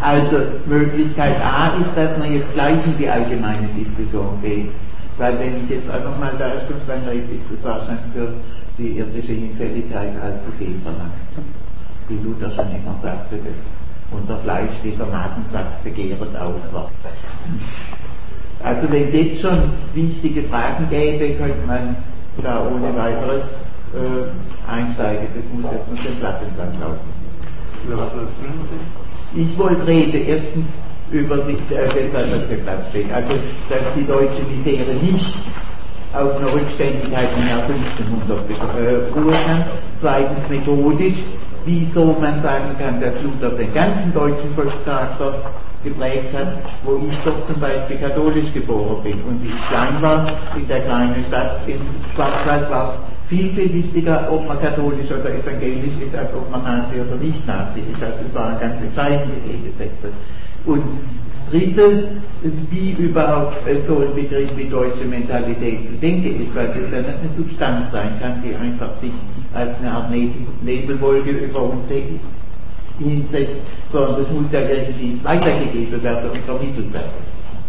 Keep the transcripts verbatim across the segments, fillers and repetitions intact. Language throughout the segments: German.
Also Möglichkeit A ist, dass man jetzt gleich in die allgemeine Diskussion geht. Weil wenn ich jetzt einfach mal da Stunden lang rede, ist das wahrscheinlich für die irdische Hinfälligkeit allzu viel verlangt. Wie Luther schon immer sagte, dass unser Fleisch, dieser Magensack, begehret aus. Also wenn es jetzt schon wichtige Fragen gäbe, könnte man da ohne weiteres äh, einsteigen. Das muss jetzt uns den Blatt entlang laufen. Über was willst du denn? Ich wollte reden, erstens über die, äh, das, was auf dem Blatt steht. Also, dass die deutsche Misere nicht auf einer Rückständigkeit im Jahr fünfzehnhundert beruhen kann. Zweitens methodisch, wieso man sagen kann, dass Luther den ganzen deutschen Volkscharakter geprägt hat, wo ich doch zum Beispiel katholisch geboren bin und wie ich klein war, in der kleinen Stadt in Schwarzwald war es viel, viel wichtiger, ob man katholisch oder evangelisch ist, als ob man Nazi oder nicht Nazi ist. Also es waren ganz entscheidende Gegensätze. Und das Dritte, wie überhaupt so ein Begriff wie deutsche Mentalität zu denken ist, weil das ja nicht eine Substanz sein kann, die einfach sich als eine Art Nebelwolke über uns hinsetzt, sondern das muss ja irgendwie weitergegeben werden und vermittelt werden.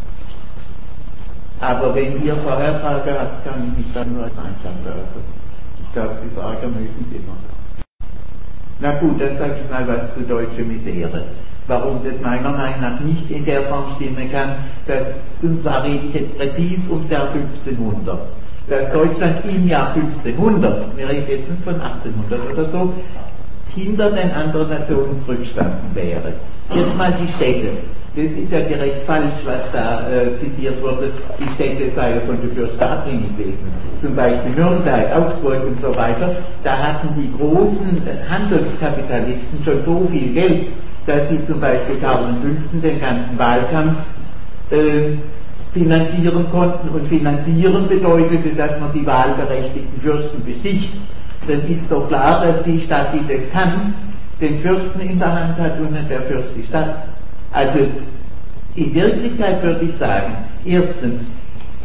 Aber wenn ihr vorher Frage habt, kann ich mich dann nur als einschalten. Also ich glaube, Sie sagen ermüdend immer. Na gut, dann sage ich mal was zu deutscher Misere. Warum das meiner Meinung nach nicht in der Form stimmen kann, dass, und zwar rede ich jetzt präzis ums Jahr fünfzehnhundert, dass Deutschland im Jahr fünfzehnhundert, wir reden jetzt nicht von achtzehnhundert oder so, hinter den anderen Nationen zurückstanden wäre. Erstmal die Städte. Das ist ja direkt falsch, was da äh, zitiert wurde, die Städte seien von der Fürsten abhängig gewesen. Zum Beispiel Nürnberg, Augsburg und so weiter. Da hatten die großen Handelskapitalisten schon so viel Geld, dass sie zum Beispiel Karl der Fünfte den ganzen Wahlkampf äh, finanzieren konnten. Und finanzieren bedeutete, dass man die wahlberechtigten Fürsten besticht. Dann ist doch klar, dass die Stadt, die das kann, den Fürsten in der Hand hat und nicht der Fürst die Stadt. Also in Wirklichkeit würde ich sagen, erstens,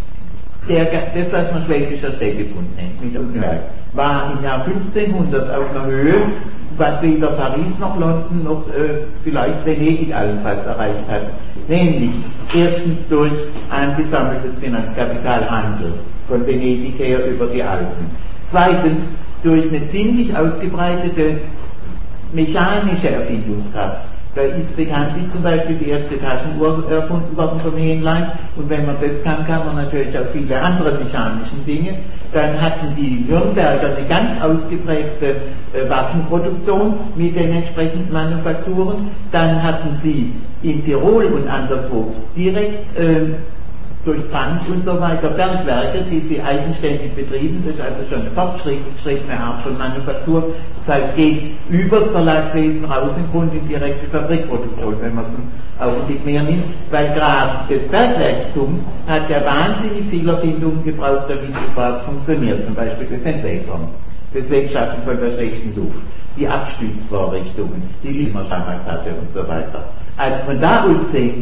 der, das, was man Schwäbischer Städtebund nennt, mit Nürnberg, war im Jahr fünfzehnhundert auf einer Höhe, was weder Paris noch London noch äh, vielleicht Venedig allenfalls erreicht hat. Nämlich erstens durch angesammeltes Finanzkapitalhandel von Venedig her über die Alpen. Zweitens durch eine ziemlich ausgebreitete mechanische Erfindungskraft. Da ist bekannt, ist zum Beispiel die erste Taschenuhr erfunden worden vom Hähnlein, und wenn man das kann, kann man natürlich auch viele andere mechanische Dinge. Dann hatten die Nürnberger eine ganz ausgeprägte äh, Waffenproduktion mit den entsprechenden Manufakturen. Dann hatten sie in Tirol und anderswo direkt äh, durch Brand und so weiter Bergwerke, die sie eigenständig betrieben. Das ist also schon eine fortgeschrittene Art von Manufaktur. Das heißt, es geht übers Verlagswesen raus im Grunde in direkte Fabrikproduktion, wenn man es einen Augenblick mehr nimmt, weil gerade das Bergwerkstum hat ja wahnsinnig viel Erfindungen gebraucht, damit es überhaupt funktioniert. Zum Beispiel das Entwässern, das Wegschaffen von der schlechten Luft, die Abstützvorrichtungen, die Limer damals hatte und so weiter. Also von da aus sehen,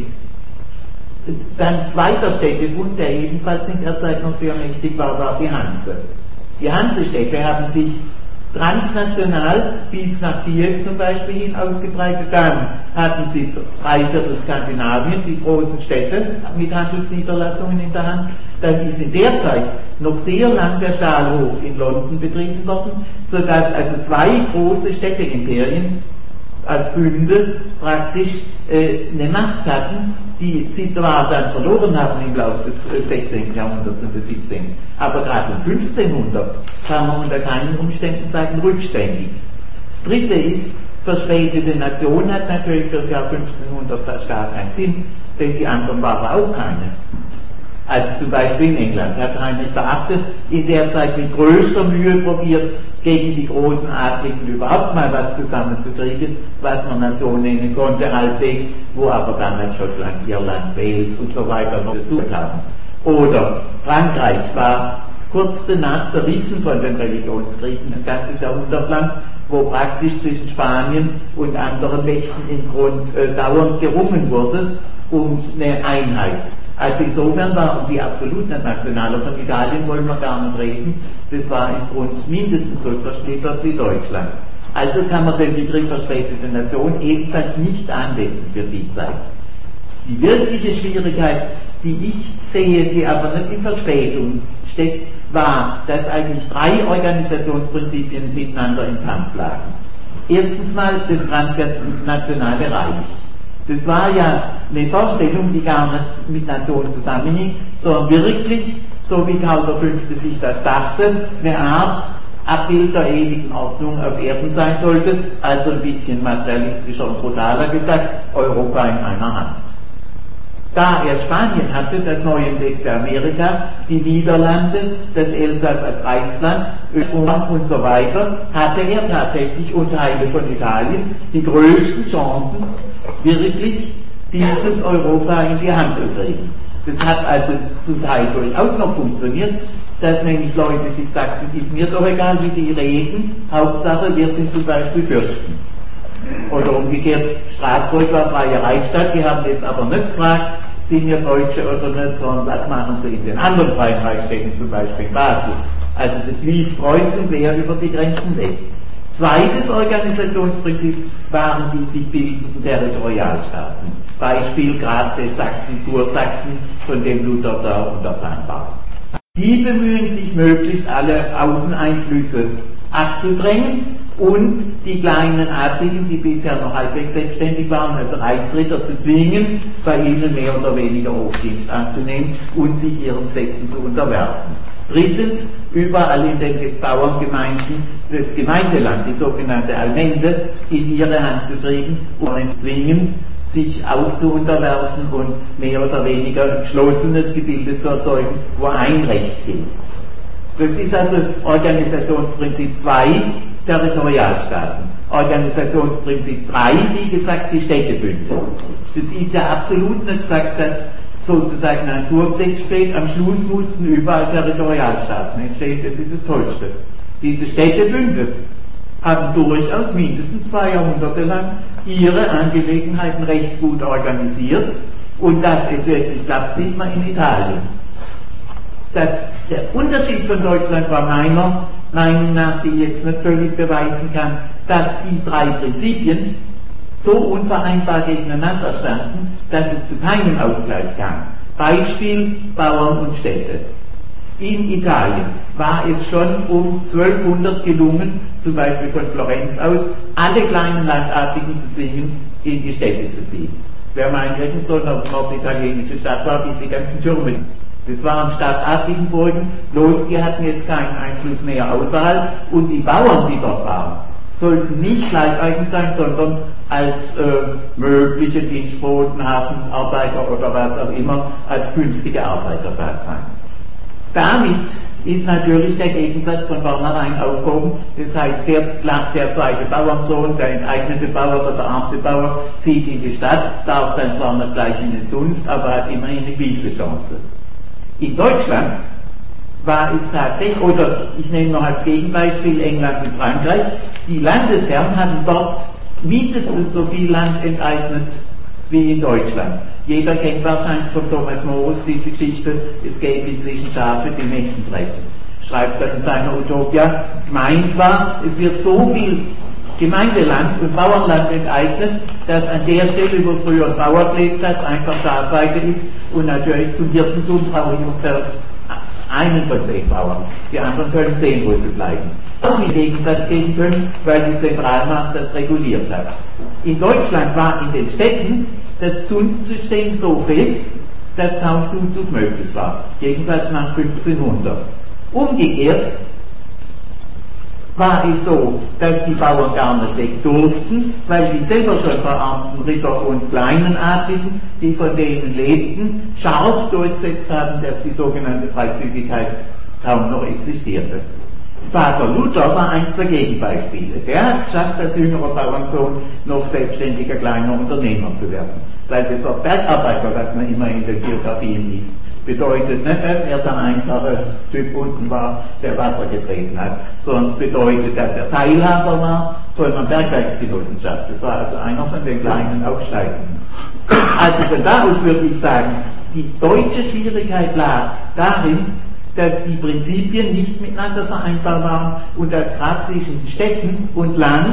dann zweiter Städtebund, der ebenfalls in der Zeit noch sehr mächtig war, war die Hanse. Die Hansestädte haben sich transnational bis nach Kiew zum Beispiel hin ausgebreitet. Dann hatten sie drei Viertel Skandinavien, die großen Städte mit Handelsniederlassungen in der Hand. Dann ist in der Zeit noch sehr lang der Stahlhof in London betrieben worden, sodass also zwei große Städteimperien als Bünde praktisch äh, eine Macht hatten, die sie zwar dann verloren haben im Laufe des äh, sechzehnten. Jahrhunderts und des siebzehnten. Aber gerade um fünfzehnhundert kann man unter keinen Umständen sagen rückständig. Das Dritte ist, verspätete Nation hat natürlich für das Jahr fünfzehnhundert fast gar keinen Sinn, denn die anderen waren auch keine. Also zum Beispiel in England hat Heinrich der Achte in der Zeit mit größter Mühe probiert, gegen die großen Adligen überhaupt mal was zusammenzukriegen, was man dann so nennen konnte, halbwegs, wo aber damals Schottland, Irland, Wales und so weiter noch dazu kamen. Oder Frankreich war kurz danach zerrissen von den Religionskriegen, ein ganzes Jahrhundert lang, wo praktisch zwischen Spanien und anderen Mächten im Grund äh, dauernd gerungen wurde um eine Einheit. Also insofern waren die absolut nicht nationaler, von Italien wollen wir gar nicht reden, das war im Grunde mindestens so zersplittert wie Deutschland. Also kann man den Begriff verspätete Nation ebenfalls nicht anwenden für die Zeit. Die wirkliche Schwierigkeit, die ich sehe, die aber nicht in Verspätung steckt, war, dass eigentlich drei Organisationsprinzipien miteinander im Kampf lagen. Erstens mal das transnationale Reich. Das war ja eine Vorstellung, die gar nicht mit Nationen zusammenhing, sondern wirklich, so wie Karl der Fünfte sich das dachte, eine Art Abbild der ewigen Ordnung auf Erden sein sollte, also ein bisschen materialistischer und brutaler gesagt, Europa in einer Hand. Da er Spanien hatte, das neu entdeckte Amerika, die Niederlande, das Elsass als Reichsland, Österreich und so weiter, hatte er tatsächlich und Teile von Italien die größten Chancen, wirklich dieses Europa in die Hand zu kriegen. Das hat also zum Teil durchaus noch funktioniert, dass nämlich Leute sich sagten, ist mir doch egal, wie die reden, Hauptsache wir sind zum Beispiel Fürsten. Oder umgekehrt, Straßburg war freie Reichsstadt, die haben jetzt aber nicht gefragt, sind wir Deutsche oder nicht, sondern was machen sie in den anderen freien Reichsstädten, zum Beispiel in Basel. Also das lief kreuz und quer über die Grenzen weg. Zweites Organisationsprinzip waren die sich bildenden Territorialstaaten. Beispiel gerade des Sachsen, Kursachsen, von dem Luther da untertan war. Die bemühen sich möglichst alle Außeneinflüsse abzudrängen und die kleinen Adligen, die bisher noch halbwegs selbstständig waren, also Reichsritter zu zwingen, bei ihnen mehr oder weniger Hofdienst anzunehmen und sich ihren Gesetzen zu unterwerfen. Drittens, überall in den Bauerngemeinden das Gemeindeland, die sogenannte Allmende, in ihre Hand zu kriegen und zu zwingen, sich auch zu unterwerfen und mehr oder weniger ein geschlossenes Gebilde zu erzeugen, wo ein Recht gilt. Das ist also Organisationsprinzip zwei, Territorialstaaten. Organisationsprinzip drei, wie gesagt, die Städtebünde. Das ist ja absolut nicht gesagt, dass sozusagen ein Naturgesetz steht, am Schluss mussten überall Territorialstaaten entstehen, das ist das Tollste. Diese Städtebünde haben durchaus mindestens zwei Jahrhunderte lang ihre Angelegenheiten recht gut organisiert und dass es wirklich klappt, sieht man in Italien. Das, der Unterschied von Deutschland war meiner Meinung nach, die ich jetzt nicht völlig beweisen kann, dass die drei Prinzipien so unvereinbar gegeneinander standen, dass es zu keinem Ausgleich kam. Beispiel Bauern und Städte. In Italien war es schon um zwölfhundert gelungen, zum Beispiel von Florenz aus, alle kleinen Landadligen zu zwingen, in die Städte zu ziehen. Wer meint, irgend so eine norditalienische Stadt war, diese ganzen Türme. Das waren Stadtadligenburgen, bloß die hatten jetzt keinen Einfluss mehr außerhalb und die Bauern, die dort waren, sollten nicht leibeigen sein, sondern als äh, mögliche Dienstboten, Hafenarbeiter oder was auch immer, als künftige Arbeiter da sein. Damit ist natürlich der Gegensatz von vornherein aufgehoben. Das heißt, der, der zweite Bauernsohn, der enteignete Bauer oder verarmte Bauer, zieht in die Stadt, darf dann zwar nicht gleich in die Zunft, aber hat immerhin eine gewisse Chance. In Deutschland war es tatsächlich, oder ich nehme noch als Gegenbeispiel England und Frankreich, die Landesherren hatten dort mindestens so viel Land enteignet wie in Deutschland. Jeder kennt wahrscheinlich von Thomas Morus diese Geschichte, es gäbe inzwischen Schafe, die Menschen fressen. Schreibt er in seiner Utopia, gemeint war, es wird so viel Gemeindeland und Bauernland enteignet, dass an der Stelle, wo früher ein Bauer gelebt hat, einfach Schafweide ist und natürlich zum Hirtentum brauche ich ungefähr einen von zehn Bauern. Die anderen können zehn Busse bleiben. Auch einen Gegensatz geben können, weil die Zentralmacht das reguliert hat. In Deutschland war in den Städten das Zunftsystem so fest, dass kaum Zuzug möglich war. Jedenfalls nach fünfzehnhundert. Umgekehrt war es so, dass die Bauern gar nicht weg durften, weil die selber schon verarmten Ritter und kleinen Adligen, die von denen lebten, scharf durchgesetzt haben, dass die sogenannte Freizügigkeit kaum noch existierte. Vater Luther war eins der Gegenbeispiele. Der hat es geschafft, als jüngerer Bauernsohn noch selbstständiger kleiner Unternehmer zu werden. Weil das Wort Bergarbeiter, was man immer in den Biografien liest, bedeutet nicht, dass er der einfache Typ unten war, der Wasser getreten hat, sondern es bedeutet, dass er Teilhaber war von einer Bergwerksgenossenschaft. Das war also einer von den kleinen Aufsteigenden. Also von da aus würde ich sagen, die deutsche Schwierigkeit lag darin, dass die Prinzipien nicht miteinander vereinbar waren und dass gerade zwischen Städten und Land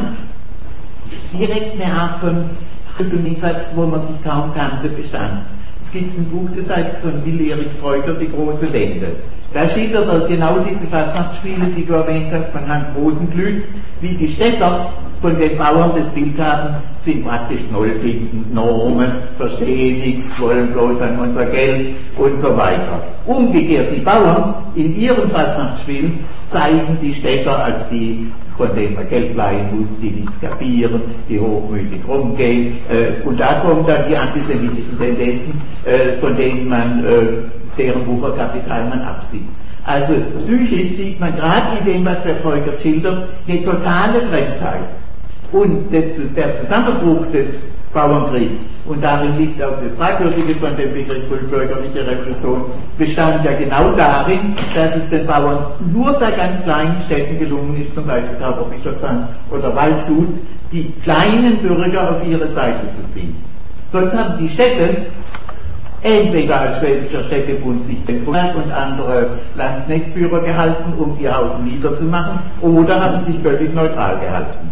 direkt eine Art von Gegensatz, wo man sich kaum kannte, bestand. Es gibt ein Buch, das heißt von Will-Erich Freuger, Die große Wende. Da schildert er genau diese Fastnachtsspiele, die du erwähnt hast, von Hans Rosenglück, wie die Städter von den Bauern das Bild haben, sind praktisch Knollfinden, Normen, verstehen nichts, wollen bloß an unser Geld und so weiter. Umgekehrt, die Bauern in ihren Fastnachtsspielen zeigen die Städter als die, von denen man Geld leihen muss, die nichts kapieren, die hochmütig rumgehen. Äh, und da kommen dann die antisemitischen Tendenzen, äh, von denen man, äh, deren Wucherkapital man absieht. Also psychisch sieht man gerade in dem, was der Freuger schildert, eine totale Fremdheit. Und das, der Zusammenbruch des Bauernkriegs, und darin liegt auch das Fragwürdige von dem Begriff frühbürgerliche Revolution, bestand ja genau darin, dass es den Bauern nur bei ganz kleinen Städten gelungen ist, zum Beispiel Tauberbischofsheim oder Waldshut, die kleinen Bürger auf ihre Seite zu ziehen. Sonst haben die Städte entweder als Schwäbischer Städtebund sich den Vormerk und andere Landsnetführer gehalten, um die Haufen niederzumachen, oder haben sich völlig neutral gehalten.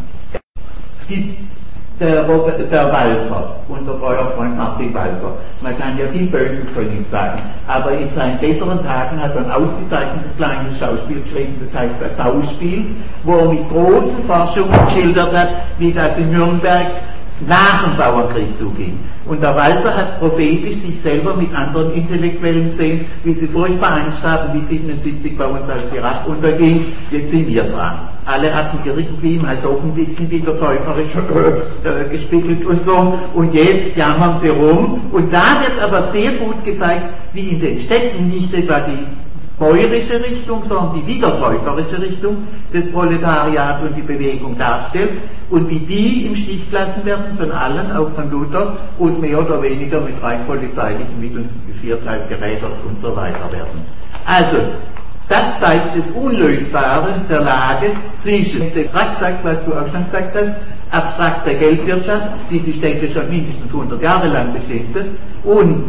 Es gibt der, Robert, der Walser, unser treuer Freund Martin Walser. Man kann ja viel Böses von ihm sagen, aber in seinen besseren Tagen hat er ein ausgezeichnetes kleines Schauspiel geschrieben, das heißt das Sauspiel, wo er mit großen Forschungen geschildert hat, wie das in Nürnberg nach dem Bauernkrieg zuging. Und der Walser hat prophetisch sich selber mit anderen Intellektuellen gesehen, wie sie furchtbar Angst haben, wie siebenundsiebzig bei uns als Irak unterging, jetzt sind wir dran. Alle hatten irgendwie mal doch ein bisschen wieder täuferisch äh, gespiegelt und so, und jetzt jammern sie rum. Und da wird aber sehr gut gezeigt, wie in den Städten nicht etwa die bäuerische Richtung, sondern die wiedertäuferische Richtung des Proletariat und die Bewegung darstellt und wie die im Stich gelassen werden von allen, auch von Luther, und mehr oder weniger mit rein polizeilichen Mitteln gevierteilt, gerädert und so weiter werden. Also, das zeigt das Unlösbare der Lage zwischen, abstrakt sagt, was du auch schon gesagt hast, abstrakter Geldwirtschaft, die die Städte schon mindestens hundert Jahre lang bestimmte, und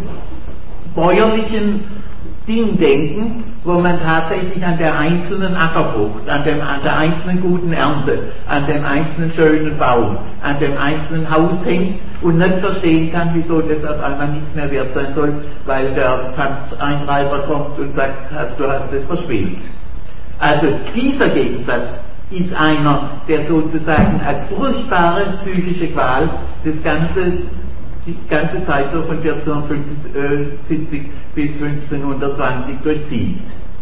bäuerlichen Dingdenken, wo man tatsächlich an der einzelnen Ackerfrucht, an, dem, an der einzelnen guten Ernte, an dem einzelnen schönen Baum, an dem einzelnen Haus hängt und nicht verstehen kann, wieso das auf einmal nichts mehr wert sein soll, weil der Pfandeintreiber kommt und sagt, hast, du hast es verspielt. Also dieser Gegensatz ist einer, der sozusagen als furchtbare psychische Qual das ganze die ganze Zeit so von vierzehnhundertfünfundsiebzig bis fünfzehnhundertzwanzig durchzieht.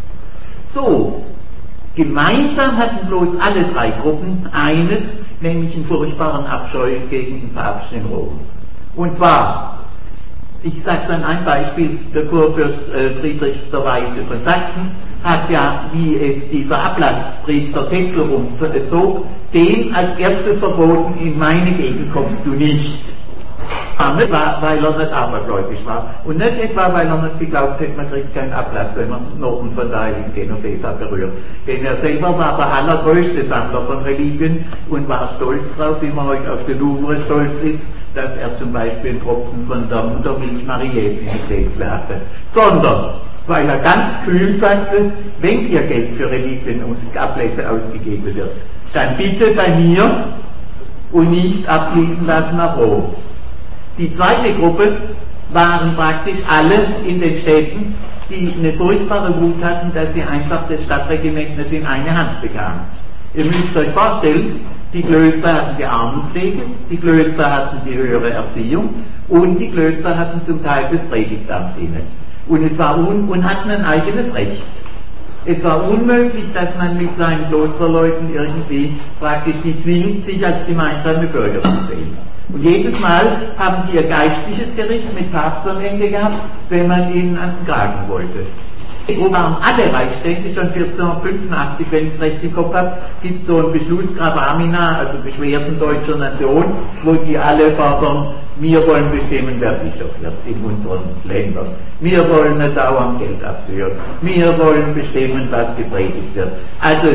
So, gemeinsam hatten bloß alle drei Gruppen eines, nämlich einen furchtbaren Abscheu gegen den Papst in Rom. Und zwar, ich sage es an einem Beispiel, der Kurfürst äh, Friedrich der Weise von Sachsen hat ja, wie es dieser Ablasspriester Tetzel umzog, den als erstes verboten, in meine Gegend kommst du nicht. Nicht, weil er nicht abergläubisch war. Und nicht etwa, weil er nicht geglaubt hätte, man kriegt keinen Ablass, wenn man Noten von der heiligen Genoveva berührt. Denn er selber war der allergrößte Sammler von Reliquien und war stolz drauf, wie man heute auf den Louvre stolz ist, dass er zum Beispiel einen Tropfen von der Muttermilch Mariesi mit Wechsel hatte. Sondern, weil er ganz kühl sagte, wenn ihr Geld für Reliquien und Ablässe ausgegeben wird, dann bitte bei mir und nicht abfließen lassen nach Rom. Die zweite Gruppe waren praktisch alle in den Städten, die eine furchtbare Wut hatten, dass sie einfach das Stadtregiment nicht in eine Hand bekamen. Ihr müsst euch vorstellen, die Klöster hatten die Armenpflege, die Klöster hatten die höhere Erziehung und die Klöster hatten zum Teil das Predigtamt inne. Und es war un und hatten ein eigenes Recht. Es war unmöglich, dass man mit seinen Klosterleuten irgendwie praktisch die zwingt, sich als gemeinsame Bürger zu sehen. Und jedes Mal haben die ihr geistliches Gericht mit Papst am Ende gehabt, wenn man ihnen an den Kragen wollte. Wo waren alle Reichsstände schon vierzehnhundertfünfundachtzig, wenn ich es recht im Kopf habe, gibt so einen Beschluss Gravamina, also Beschwerden deutscher Nation, wo die alle fordern, wir wollen bestimmen, wer Bischof wird in unseren Ländern. Wir wollen nicht dauernd Geld abführen. Wir wollen bestimmen, was gepredigt wird. Also,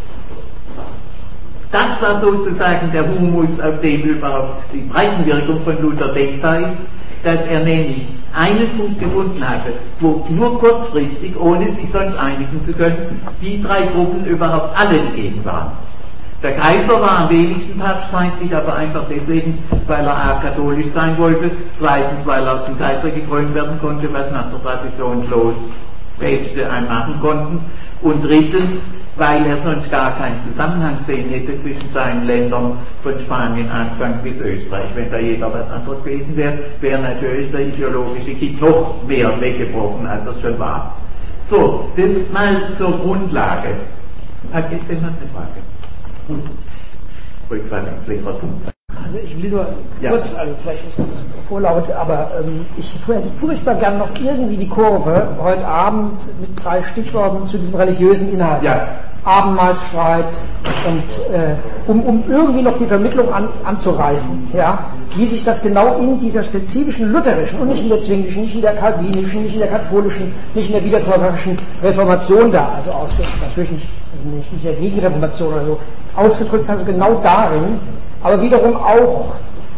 das war sozusagen der Humus, auf dem überhaupt die Breitenwirkung von Luther denkbar ist, dass er nämlich einen Punkt gefunden hatte, wo nur kurzfristig, ohne sich sonst einigen zu können, die drei Gruppen überhaupt alle dagegen waren. Der Kaiser war am wenigsten papstfeindlich, aber einfach deswegen, weil er A, katholisch sein wollte, zweitens, weil er zum Kaiser gekrönt werden konnte, was nach der Tradition bloß Päpste einen machen konnten, und drittens, weil er sonst gar keinen Zusammenhang sehen hätte zwischen seinen Ländern von Spanien Anfang bis Österreich. Wenn da jeder was anderes gewesen wäre, wäre natürlich der ideologische Kitt noch mehr weggebrochen, als es schon war. So, das mal zur Grundlage. Hat jetzt jemand eine Frage? Rückfallungsliteratur. Also ich will nur ja. kurz, also vielleicht ist das vorlaut, aber ähm, ich hätte furchtbar gern noch irgendwie die Kurve heute Abend mit drei Stichworten zu diesem religiösen Inhalt. Ja. Abendmahlsstreit und äh, um, um irgendwie noch die Vermittlung an, anzureißen, ja, wie sich das genau in dieser spezifischen lutherischen und nicht in der zwinglichen, nicht in der calvinischen, nicht in der katholischen, nicht in der wiedertäuferischen Reformation da, also ausgedrückt, natürlich nicht, also nicht, nicht in der Gegenreformation oder so, ausgedrückt, also genau darin, aber wiederum auch,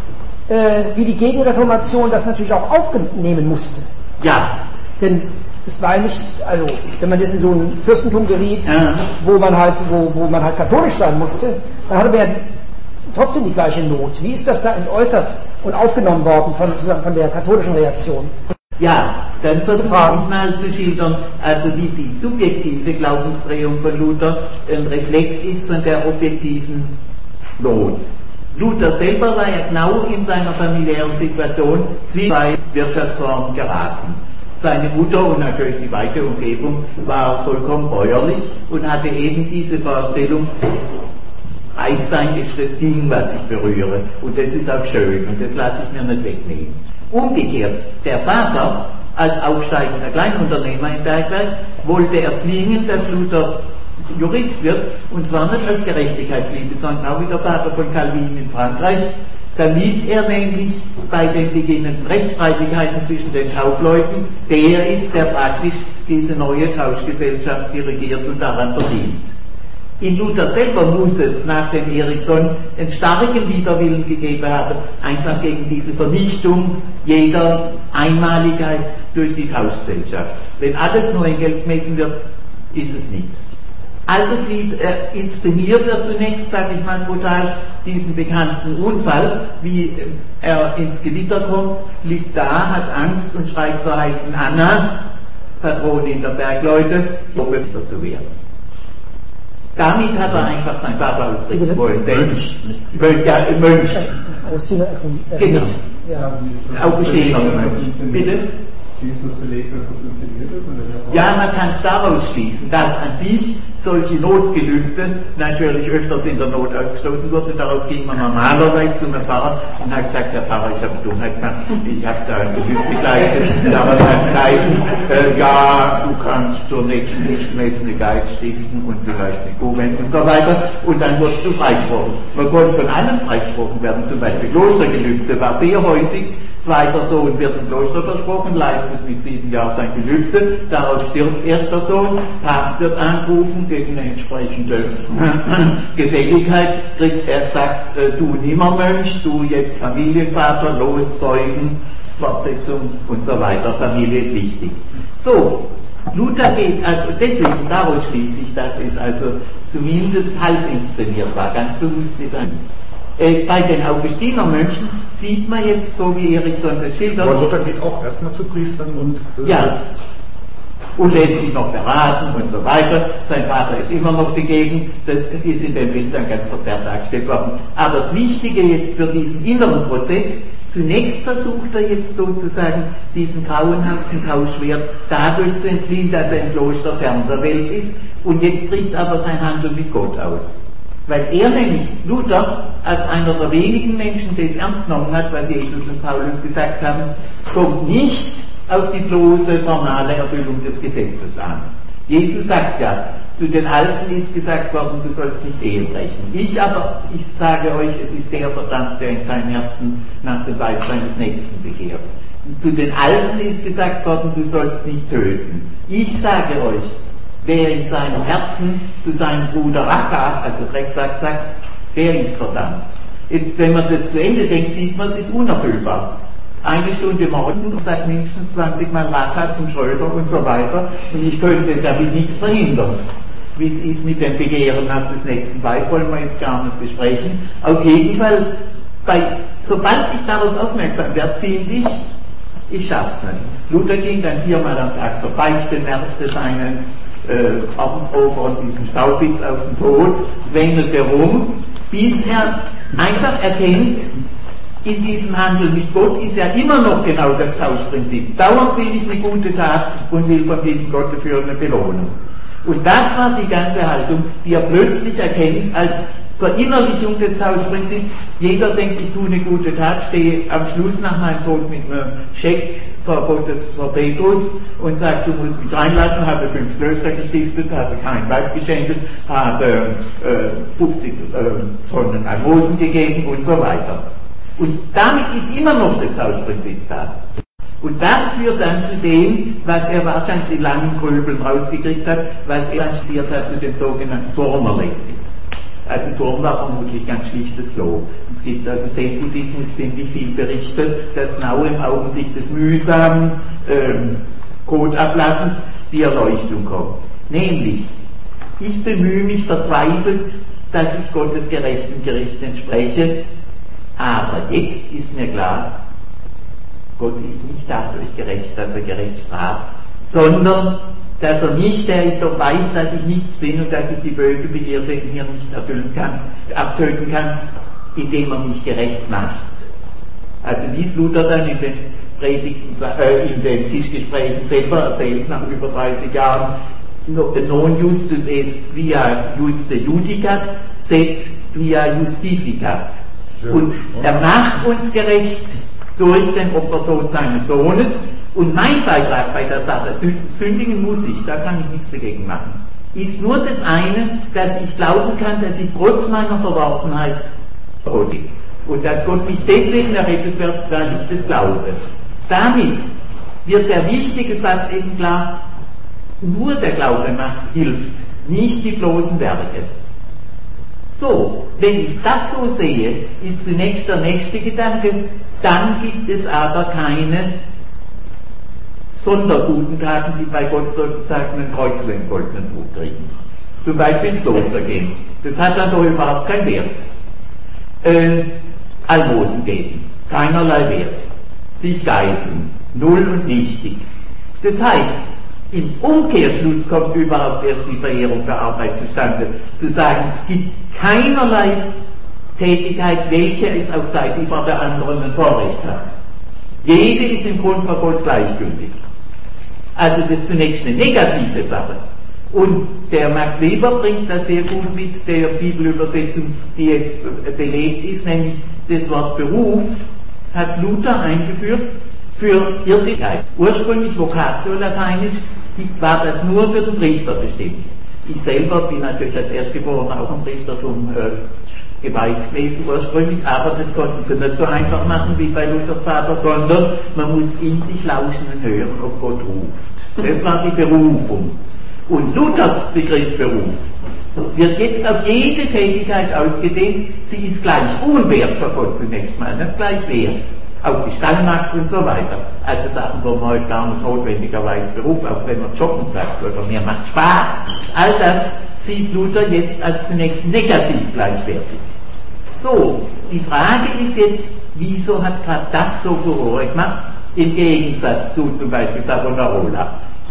äh, wie die Gegenreformation das natürlich auch aufnehmen musste. Ja. Denn es war nicht, also wenn man jetzt in so ein Fürstentum geriet, ja. wo man halt, wo, wo man halt katholisch sein musste, dann hatte man ja trotzdem die gleiche Not. Wie ist das da entäußert und aufgenommen worden von, von der katholischen Reaktion? Ja, dann versuche ich mal zu schildern, also wie die subjektive Glaubensdrehung von Luther ein Reflex ist von der objektiven Not. Luther selber war ja genau in seiner familiären Situation zwischen zwei Wirtschaftsformen geraten. Seine Mutter und natürlich die weite Umgebung war vollkommen bäuerlich und hatte eben diese Vorstellung, reich sein ist das Ding, was ich berühre, und das ist auch schön und das lasse ich mir nicht wegnehmen. Umgekehrt, der Vater als aufsteigender Kleinunternehmer im Bergwerk wollte erzwingen, dass Luther Jurist wird, und zwar nicht aus Gerechtigkeitsliebe, sondern auch wie der Vater von Calvin in Frankreich, damit er nämlich bei den beginnenden Rechtsstreitigkeiten zwischen den Kaufleuten, der ist, der praktisch diese neue Tauschgesellschaft dirigiert und daran verdient. In Luther selber muss es nach dem Erikson einen starken Widerwillen gegeben haben, einfach gegen diese Vernichtung jeder Einmaligkeit durch die Tauschgesellschaft. Wenn alles nur in Geld gemessen wird, ist es nichts. Also äh, inszeniert er zunächst, sage ich mal brutal, diesen bekannten Unfall, wie äh, er ins Gewitter kommt, liegt da, hat Angst und schreit zur heiligen Anna, Patronin der Bergleute, um Mönster zu werden. Damit hat er einfach sein Vater austricksen wollen. Mönch. Mönch. Ja, Mönch. Augustiner. Genau. Ja. Augustiner. Bitte? Wie ist das belegt, dass das inszeniert ist? Ja, man kann es daraus schließen, dass an sich solche Notgelübde natürlich öfters in der Not ausgestoßen wurde. Darauf ging man normalerweise zu einem Pfarrer und hat gesagt, Herr Pfarrer, ich habe Dummheit gemacht, ich habe da ein Gelübde geleistet, aber kann es heißen, äh, ja, du kannst zur nächsten nicht messende Geist stiften und vielleicht eine Kuh wenden und so weiter, und dann wurdest du freigesprochen. Man konnte von allem freigesprochen werden, zum Beispiel Klostergelübde war sehr häufig. Zweiter Sohn wird im Kloster versprochen, leistet mit sieben Jahren sein Gelübde, darauf stirbt erster Sohn, Papst wird angerufen, gegen eine entsprechende Gefälligkeit kriegt er gesagt, du Nimmermönch, du jetzt Familienvater, los, Zeugen, Fortsetzung und so weiter, Familie ist wichtig. So, Luther geht, also deswegen, daraus schließe ich, dass es also zumindest halb inszeniert war, ganz bewusst ist ein Äh, bei den Augustinermönchen sieht man jetzt, so wie Erikson das schildert. Aber Luther geht auch erstmal zu Priestern und... Äh, ja, und lässt sich noch beraten und so weiter. Sein Vater ist immer noch dagegen. Das ist in den Bildern ganz verzerrt dargestellt worden. Aber das Wichtige jetzt für diesen inneren Prozess, zunächst versucht er jetzt sozusagen diesen grauenhaften Tauschwert dadurch zu entfliehen, dass er im Kloster fern der Welt ist, und jetzt bricht aber sein Handeln mit Gott aus. Weil er nämlich, Luther, als einer der wenigen Menschen, der es ernst genommen hat, was Jesus und Paulus gesagt haben, es kommt nicht auf die bloße formale Erfüllung des Gesetzes an. Jesus sagt ja, zu den Alten ist gesagt worden, du sollst nicht Ehe brechen. Ich aber, ich sage euch, es ist der verdammt, der in seinem Herzen nach dem Weib seines Nächsten begehrt. Zu den Alten ist gesagt worden, du sollst nicht töten. Ich sage euch, wer in seinem Herzen zu seinem Bruder Raka, also Drecksack, sagt, der ist verdammt. Jetzt, wenn man das zu Ende denkt, sieht man, es ist unerfüllbar. eine Stunde morgen, sagt mindestens zwanzig Mal Raka zum Schröder und so weiter. Und ich könnte es ja mit nichts verhindern. Wie es ist mit dem Begehren nach des nächsten Weib, wollen wir jetzt gar nicht besprechen. Auf jeden Fall, bei, sobald ich darauf aufmerksam werde, finde ich, ich schaff's nicht. Luther ging dann viermal am Tag zur Beichte, nervte seinen äh, Ordenshofer und diesen Staubitz auf den Tod, wängelte rum, bis er einfach erkennt, in diesem Handel mit Gott ist ja immer noch genau das Tauschprinzip. Dauernd will ich eine gute Tat und will von diesem Gott dafür eine Belohnung. Und das war die ganze Haltung, die er plötzlich erkennt als Verinnerlichung des Tauschprinzips. Jeder denkt, ich tue eine gute Tat, stehe am Schluss nach meinem Tod mit einem Scheck vor Gottes, vor Petrus und sagt, du musst mich reinlassen, habe fünf Klöster gestiftet, habe kein Weib geschenkt, habe äh, fünfzig äh, Tonnen Almosen gegeben und so weiter. Und damit ist immer noch das Tauschprinzip da. Und das führt dann zu dem, was er wahrscheinlich in langen Gröbeln rausgekriegt hat, was er lanciert hat zu dem sogenannten Turmerlebnis. Also Turm war vermutlich ganz schlichtes Lob. Es gibt also im Zen-Buddhismus ziemlich viel berichtet, dass genau im Augenblick des mühsamen ähm, Kotablassens die Erleuchtung kommt. Nämlich, ich bemühe mich verzweifelt, dass ich Gottes gerechten Gericht entspreche, aber jetzt ist mir klar, Gott ist nicht dadurch gerecht, dass er gerecht straft, sondern dass er mich, der ich doch weiß, dass ich nichts bin und dass ich die böse Begierde in mir nicht erfüllen kann, abtöten kann, indem er mich gerecht macht. Also wie es Luther dann in den Predigten, äh, in den Tischgesprächen selber erzählt, nach über dreißig Jahren, non justus est via juste judicat, sed via justificat. Und er macht uns gerecht durch den Opfertod seines Sohnes. Und mein Beitrag bei der Sache, sündigen muss ich, da kann ich nichts dagegen machen, ist nur das eine, dass ich glauben kann, dass ich trotz meiner Verworfenheit Gott bin. Und dass Gott mich deswegen errettet wird, weil ich das glaube. Damit wird der wichtige Satz eben klar, nur der Glaube macht, hilft, nicht die bloßen Werke. So, wenn ich das so sehe, ist zunächst der nächste Gedanke, dann gibt es aber keine sonderguten Taten, die bei Gott sozusagen einen Kreuzel im goldenen Buch kriegen. Zum Beispiel ins Kloster gehen. Das hat dann doch überhaupt keinen Wert. Äh, Almosen geben. Keinerlei Wert. Sich geißeln. Null und nichtig. Das heißt, im Umkehrschluss kommt überhaupt erst die Verehrung der Arbeit zustande. Zu sagen, es gibt keinerlei Tätigkeit, welche es auch sei, die vor der anderen ein Vorrecht hat. Jede ist im Grund vor Gott gleichgültig. Also das ist zunächst eine negative Sache. Und der Max Weber bringt das sehr gut mit der Bibelübersetzung, die jetzt belegt ist, nämlich das Wort Beruf hat Luther eingeführt für Irrlichkeit. Ursprünglich Vocatio lateinisch war das nur für den Priester bestimmt. Ich selber bin natürlich als Erstgeborener auch im Priestertum äh, geweiht gewesen ursprünglich, aber das konnten sie nicht so einfach machen wie bei Luthers Vater, sondern man muss in sich lauschen und hören, ob Gott ruft. Das war die Berufung. Und Luthers Begriff Beruf wird jetzt auf jede Tätigkeit ausgedehnt, sie ist gleich unwert für Gott zunächst mal, nicht gleich wert. Auch die Stallmacht und so weiter. Also Sachen, wo man heute gar nicht notwendigerweise Beruf, auch wenn man Joggen sagt oder mir macht Spaß. All das sieht Luther jetzt als zunächst negativ gleichwertig. So, die Frage ist jetzt, wieso hat gerade das so Furore gemacht, im Gegensatz zu zum Beispiel Savonarola,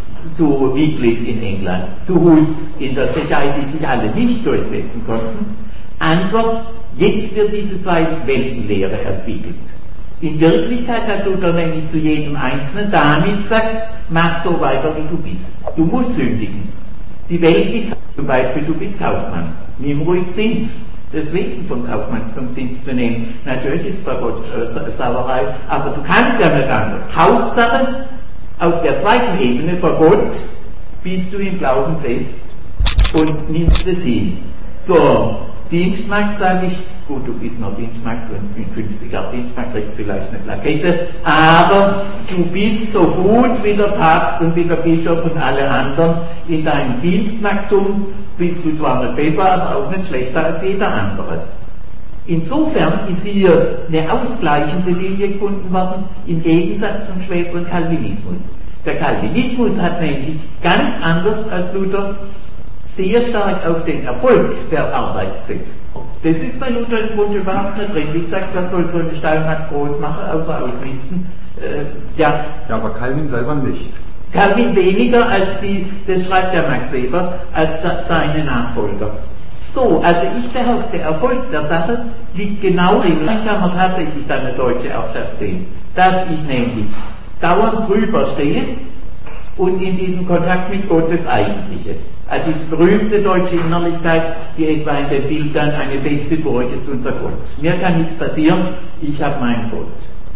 zu Wycliffe in England, zu Hus in der Tschechei, die sich alle nicht durchsetzen konnten? Antwort, jetzt wird diese Zwei-Welten-Lehre entwickelt. In Wirklichkeit hat Luther nämlich zu jedem Einzelnen damit gesagt, mach so weiter, wie du bist. Du musst sündigen. Die Welt ist, zum Beispiel, du bist Kaufmann. Nimm ruhig Zins. Das Wesen von Kaufmanns zum Zins zu nehmen. Natürlich ist bei Gott äh, Sauerei, aber du kannst ja nicht anders. Hauptsache, auf der zweiten Ebene vor Gott bist du im Glauben fest und nimmst es hin. So, Dienstmarkt sage ich, gut, du bist noch Dienstmarkt und in fünfzig Jahren Dienstmarkt kriegst du vielleicht eine Plakette, aber du bist so gut wie der Papst und wie der Bischof und alle anderen in deinem Dienstmarktum, bist du zwar nicht besser, aber auch nicht schlechter als jeder andere. Insofern ist hier eine ausgleichende Linie gefunden worden, im Gegensatz zum späteren Calvinismus. Der Calvinismus hat nämlich ganz anders als Luther sehr stark auf den Erfolg der Arbeit gesetzt. Das ist bei Luther im Grunde überhaupt nicht drin. Wie gesagt, was soll so eine Steinhack groß machen, außer ausmisten? Äh, ja. ja, aber Calvin selber nicht. Calvin weniger als die, das schreibt der Max Weber, als seine Nachfolger. So, also ich behaupte, der Erfolg der Sache liegt genau in, dann kann man tatsächlich dann eine deutsche Erbschaft sehen, dass ich nämlich dauernd drüber stehe und in diesem Kontakt mit Gott das Eigentliche. Also diese berühmte deutsche Innerlichkeit, die etwa in den Bildern eine feste Burg ist, unser Gott. Mir kann nichts passieren, ich habe meinen Gott.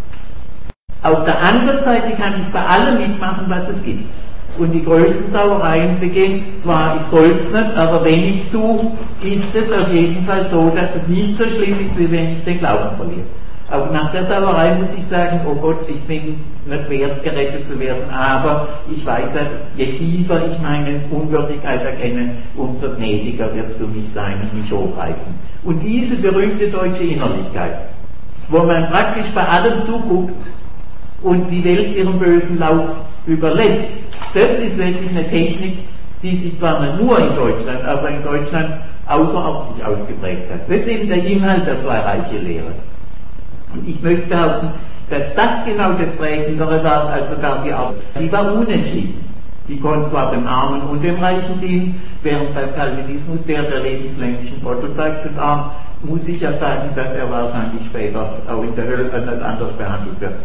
Auf der anderen Seite kann ich bei allem mitmachen, was es gibt. Und die größten Sauereien begehen, zwar ich soll es nicht, aber wenn ich es tue, ist es auf jeden Fall so, dass es nicht so schlimm ist, wie wenn ich den Glauben verliere. Auch nach der Sauerei muss ich sagen, oh Gott, ich bin nicht wert, gerettet zu werden, aber ich weiß ja, dass je tiefer ich meine Unwürdigkeit erkenne, umso gnädiger wirst du mich sein und mich hochreißen. Und diese berühmte deutsche Innerlichkeit, wo man praktisch bei allem zuguckt und die Welt ihrem bösen Lauf überlässt, das ist wirklich eine Technik, die sich zwar nicht nur in Deutschland, aber in Deutschland außerordentlich ausgeprägt hat. Das ist eben der Inhalt der Zwei-Reiche-Lehre. Und ich möchte behaupten, dass das genau das Prägendere war, als sogar die Arbeit. Die war unentschieden. Die konnte zwar dem Armen und dem Reichen dienen, während beim Calvinismus der der lebenslänglichen Trottel bleibt und arm, muss ich ja sagen, dass er wahrscheinlich später auch in der Hölle nicht anders behandelt wird.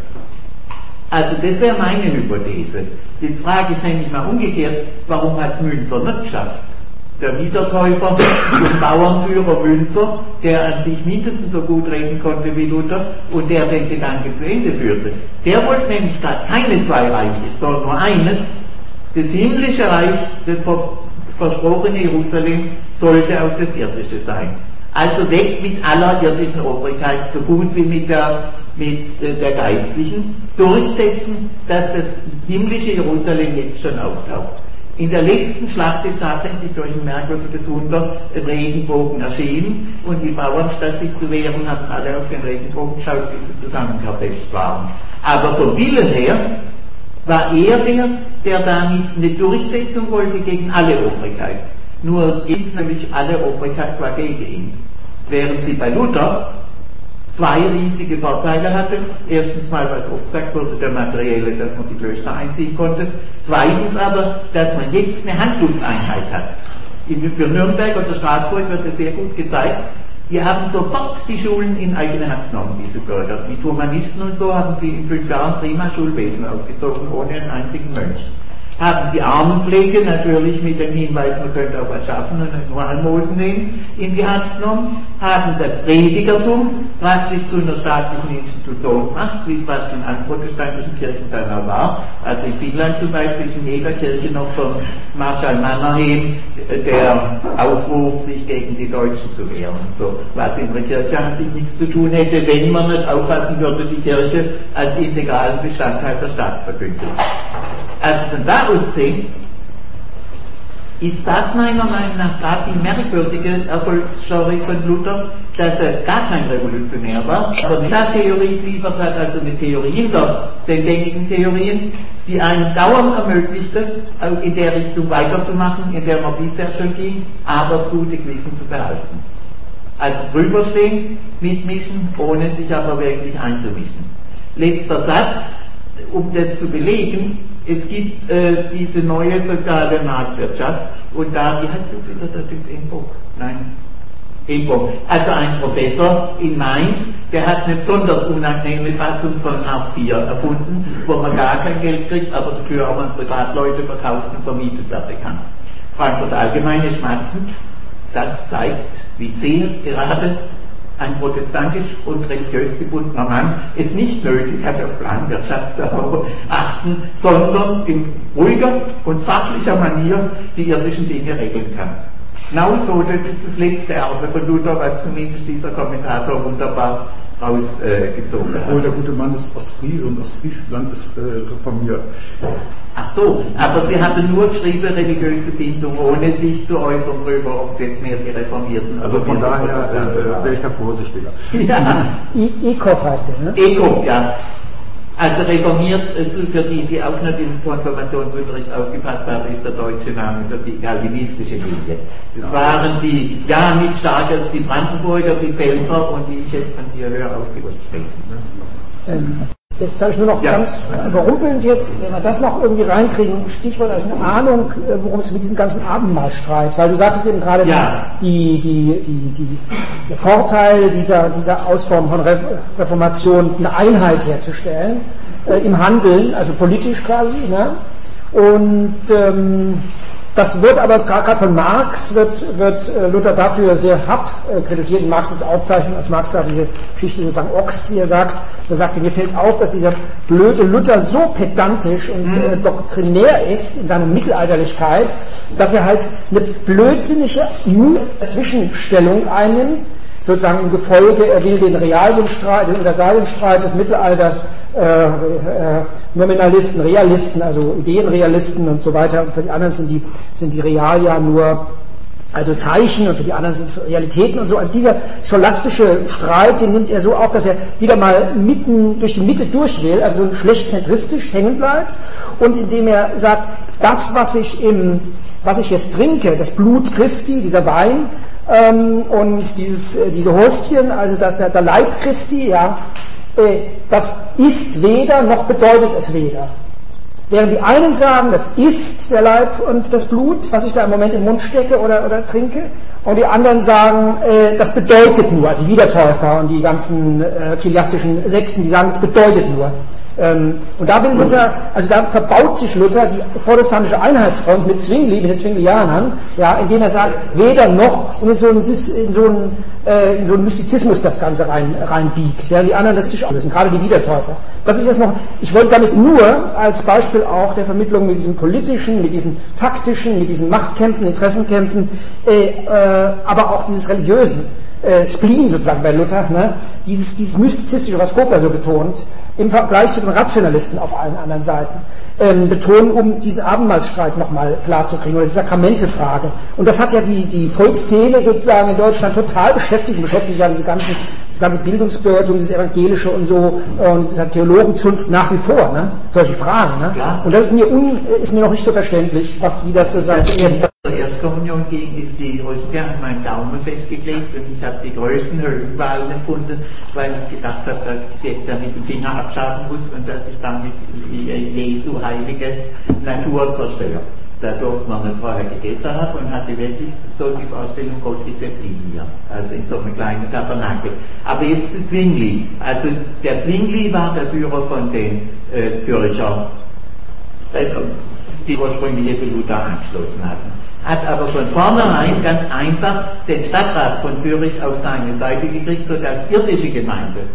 Also das wäre meine Hypothese. Jetzt frage ich nämlich mal umgekehrt, warum hat es Münzer nicht geschafft? Der Wiedertäufer und Bauernführer Münzer, der an sich mindestens so gut reden konnte wie Luther und der den Gedanken zu Ende führte, der wollte nämlich gerade keine zwei Reiche, sondern nur eines. Das himmlische Reich, das versprochene Jerusalem, sollte auch das irdische sein. Also weg mit aller irdischen Obrigkeit, so gut wie mit der, mit der geistlichen, durchsetzen, dass das himmlische Jerusalem jetzt schon auftaucht. In der letzten Schlacht ist tatsächlich durch ein merkwürdiges Wunder ein Regenbogen erschienen und die Bauern, statt sich zu wehren, hatten alle auf den Regenbogen geschaut, bis sie zusammengepresst waren. Aber vom Willen her war er der, der damit eine Durchsetzung wollte gegen alle Obrigkeit. Nur gilt nämlich alle Obrigkeit war gegen ihn. Während sie bei Luther zwei riesige Vorteile hatte. Erstens mal, was oft gesagt wurde, der materielle, dass man die Klöster einziehen konnte. Zweitens aber, dass man jetzt eine Handlungseinheit hat. Für Nürnberg oder Straßburg wird das sehr gut gezeigt. Die haben sofort die Schulen in eigene Hand genommen, diese Bürger. Die Humanisten und so haben die in fünf Jahren prima Schulwesen aufgezogen, ohne einen einzigen Mönch. Haben die Armenpflege natürlich mit dem Hinweis, man könnte auch was schaffen und nicht nur Almosen nehmen, in die Hand genommen, haben das Predigertum praktisch zu einer staatlichen Institution gemacht, wie es fast in allen protestantischen Kirchen dann auch war. Also in Finnland zum Beispiel in jeder Kirche noch vom Marschall Mannerheim der Aufruf, sich gegen die Deutschen zu wehren und so, was in der Kirche an sich nichts zu tun hätte, wenn man nicht auffassen würde, die Kirche als integralen Bestandteil der Staatsverkündung. Also von da aus sehen, ist das meiner Meinung nach gerade die merkwürdige Erfolgsstory von Luther, dass er gar kein Revolutionär war, aber eine Theorie geliefert hat, also eine Theorie hinter den gängigen Theorien, die einem dauernd ermöglichte, auch in der Richtung weiterzumachen, in der man bisher schon ging, aber das gute Gewissen zu behalten. Also drüberstehen, mitmischen, ohne sich aber wirklich einzumischen. Letzter Satz, um das zu belegen: Es gibt äh, diese neue soziale Marktwirtschaft und da, wie heißt das wieder, der Typ Embo? Nein, Embo. Also ein Professor in Mainz, der hat eine besonders unangenehme Fassung von Hartz vier erfunden, wo man gar kein Geld kriegt, aber dafür auch an Privatleute verkauft und vermietet werden kann. Frankfurt Allgemeine schmatzend, das zeigt, wie sehr gerade ein protestantisch und religiös gebundener Mann es nicht nötig hat, auf Planwirtschaft zu achten, sondern in ruhiger und sachlicher Manier die irdischen Dinge regeln kann. Genau so, das ist das letzte Erbe von Luther, was zumindest dieser Kommentator wunderbar rausgezogen äh, hat. Obwohl der gute Mann ist Ostfriese und Ostfriesland ist äh, reformiert. Ach so, aber sie hatten nur geschrieben, religiöse Bindung, ohne sich zu äußern darüber, ob es jetzt mehr die Reformierten... Also von daher äh, wäre ich da vorsichtiger. Ja. Ekoff heißt der, ne? Ekoff, ja. Also reformiert, für die, die auch nicht im Konfirmationsunterricht aufgepasst haben, ist der deutsche Name für die calvinistische Linie. Das waren die, ja, mit starker, die Brandenburger, die Pfälzer und die ich jetzt von dir höher aufgerutscht bin. Ähm, jetzt habe ich nur noch ja. ganz überrumpelnd jetzt, wenn wir das noch irgendwie reinkriegen, Stichwort, also eine Ahnung, worum es mit diesem ganzen Abendmahlstreit, weil du sagtest eben gerade, ja. die, die, die, die, der Vorteil dieser, dieser Ausform von Re Reformation, eine Einheit herzustellen, äh, im Handeln, also politisch quasi, ne? Und ähm, das wird aber gerade von Marx, wird, wird Luther dafür sehr hart äh, kritisiert, in Marx's Aufzeichnung, als Marx da diese Geschichte sozusagen oxt, wie er sagt, da sagt er, mir fällt auf, dass dieser blöde Luther so pedantisch und mhm. äh, doktrinär ist in seiner Mittelalterlichkeit, dass er halt eine blödsinnige Zwischenstellung einnimmt, sozusagen im Gefolge, er will den Realienstreit, den Universalienstreit des Mittelalters, äh, äh, Nominalisten, Realisten, also Ideenrealisten und so weiter, und für die anderen sind die, sind die Realia nur also Zeichen und für die anderen sind es Realitäten und so. Also dieser scholastische Streit, den nimmt er so auf, dass er wieder mal mitten durch die Mitte durch will, also so schlecht zentristisch hängen bleibt, und indem er sagt, das, was ich im, was ich jetzt trinke, das Blut Christi, dieser Wein, Ähm, und dieses, äh, diese Hostien, also das, der, der Leib Christi, ja, äh, das ist weder, noch bedeutet es weder. Während die einen sagen, das ist der Leib und das Blut, was ich da im Moment im Mund stecke oder, oder trinke, und die anderen sagen, äh, das bedeutet nur, also Wiedertäufer und die ganzen äh, chiliastischen Sekten, die sagen, es bedeutet nur. Ähm, und da will Luther, also da verbaut sich Luther die protestantische Einheitsfront mit Zwingli, mit den Zwinglianern, ja, indem er sagt, weder noch, und in so einen, in so einen, äh, in so einen Mystizismus das Ganze rein, reinbiegt, während die anderen das sich auflösen, gerade die Wiedertäufer. Das ist jetzt noch, ich wollte damit nur als Beispiel auch der Vermittlung mit diesem politischen, mit diesen taktischen, mit diesen Machtkämpfen, Interessenkämpfen, äh, äh, aber auch dieses religiösen Äh, Spleen sozusagen bei Luther, ne? dieses, dieses Mystizistische, was Kofler so betont, im Vergleich zu den Rationalisten auf allen anderen Seiten, ähm, betonen, um diesen Abendmahlsstreit nochmal klarzukriegen, oder die Sakramentefrage. Und das hat ja die, die Volksszene sozusagen in Deutschland total beschäftigt, und beschäftigt ja diese ganzen, das ganze Bildungsbürgertum, dieses Evangelische und so, und diese Theologenzunft nach wie vor, ne? Solche Fragen. Ne? Und das ist mir, un, ist mir noch nicht so verständlich, was, wie das sozusagen zu eben. Die Erstkommunion ging, ist die Hostie an meinem Daumen festgelegt, und ich habe die größten Höhen überall empfunden, weil ich gedacht habe, dass ich es jetzt ja mit dem Finger abschaben muss und dass ich damit Jesu heilige Natur zerstöre. Da durfte man nicht vorher gegessen haben und hatte wirklich so die Vorstellung, Gott ist jetzt in mir, also in so einem kleinen Tabernakel. Aber jetzt zu Zwingli. Also der Zwingli war der Führer von den äh, Zürcher, äh, die ursprünglich Luther angeschlossen hatten. Hat aber von vornherein ganz einfach den Stadtrat von Zürich auf seine Seite gekriegt, sodass irdische Gemeinde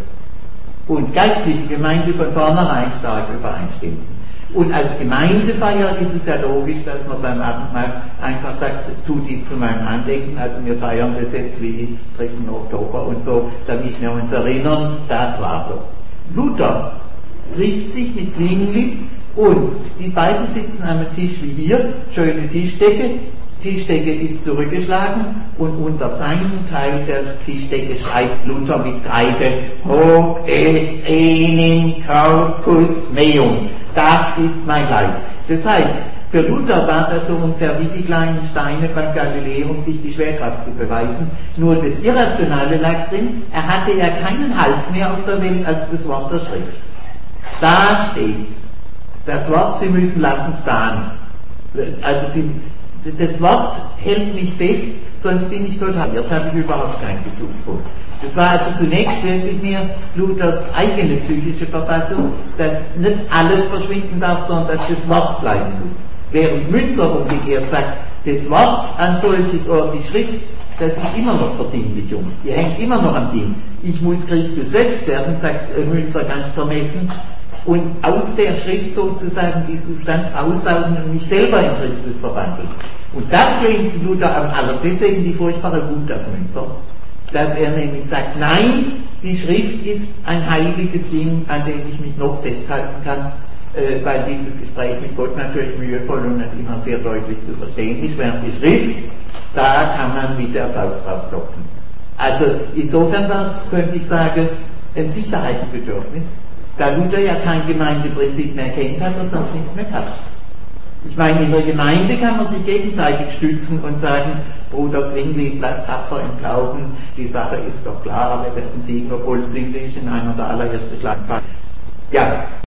und geistliche Gemeinde von vornherein stark übereinstimmten. Und als Gemeindefeier ist es ja logisch, dass man beim Abendmahl einfach sagt, tu dies zu meinem Andenken, also wir feiern das jetzt wie dritten Oktober und so, damit wir uns erinnern, das war doch. Luther trifft sich mit Zwingli, und die beiden sitzen am Tisch wie hier, schöne Tischdecke, Tischdecke ist zurückgeschlagen, und unter seinem Teil der Tischdecke schreibt Luther mit Kreide, Hoc est enim corpus meum, das ist mein Leib. Das heißt, für Luther war das so ungefähr wie die kleinen Steine beim Galileo, um sich die Schwerkraft zu beweisen. Nur das Irrationale lag drin, er hatte ja keinen Halt mehr auf der Welt als das Wort der Schrift. Da steht's. Das Wort, Sie müssen lassen stehen. Also Sie, das Wort hält mich fest, sonst bin ich total, jetzt habe ich überhaupt keinen Bezugspunkt. Das war also zunächst wirklich mir Luthers eigene psychische Verfassung, dass nicht alles verschwinden darf, sondern dass das Wort bleiben muss. Während Münzer umgekehrt sagt, das Wort an solches Ort, die Schrift, das ist immer noch Verdinglichung, die hängt immer noch am Ding. Ich muss Christus selbst werden, sagt Münzer ganz vermessen, und aus der Schrift sozusagen die Substanz aussaugen und mich selber in Christus verwandeln. Und das lehnt Luther am aller, deswegen die furchtbare Wut auf Münzer, dass er nämlich sagt, nein, die Schrift ist ein heiliges Ding, an dem ich mich noch festhalten kann, äh, weil dieses Gespräch mit Gott natürlich mühevoll und nicht immer sehr deutlich zu verstehen ist, während die Schrift, da kann man mit der Faust drauf klopfen. Also insofern war es, könnte ich sagen, ein Sicherheitsbedürfnis, da Luther ja kein Gemeindeprinzip mehr kennt, hat er sonst nichts mehr gehabt. Ich meine, in der Gemeinde kann man sich gegenseitig stützen und sagen, Bruder Zwingli, bleibt tapfer im Glauben, die Sache ist doch klar, wir werden siegen, obwohl Zwingli ist in einer der allerersten Schlagfall. Ja,